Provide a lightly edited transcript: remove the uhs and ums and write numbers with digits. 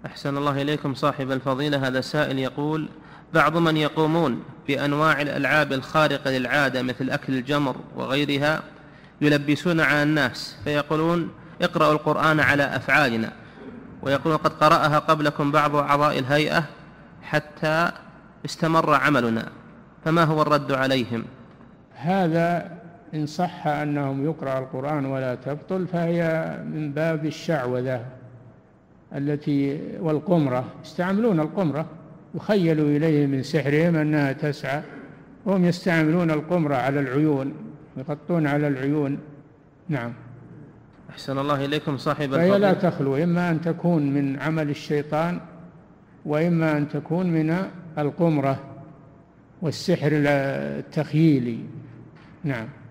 أحسن الله إليكم صاحب الفضيلة. هذا سائل يقول: بعض من يقومون بأنواع الألعاب الخارقة للعادة مثل أكل الجمر وغيرها يلبسون على الناس فيقولون: اقرأوا القرآن على أفعالنا، ويقولون: قد قرأها قبلكم بعض أعضاء الهيئة حتى استمر عملنا، فما هو الرد عليهم؟ هذا إن صح أنهم يقرأ القرآن ولا تبطل فهي من باب الشعوذة والقمرة، يستعملون القمرة، يخيلوا إليه من سحرهم أنها تسعى، وهم يستعملون القمرة على العيون، يغطون على العيون. نعم. أحسن الله إليكم صاحب فهي الفضيلة. لا تخلو، إما أن تكون من عمل الشيطان وإما أن تكون من القمرة والسحر التخييلي. نعم.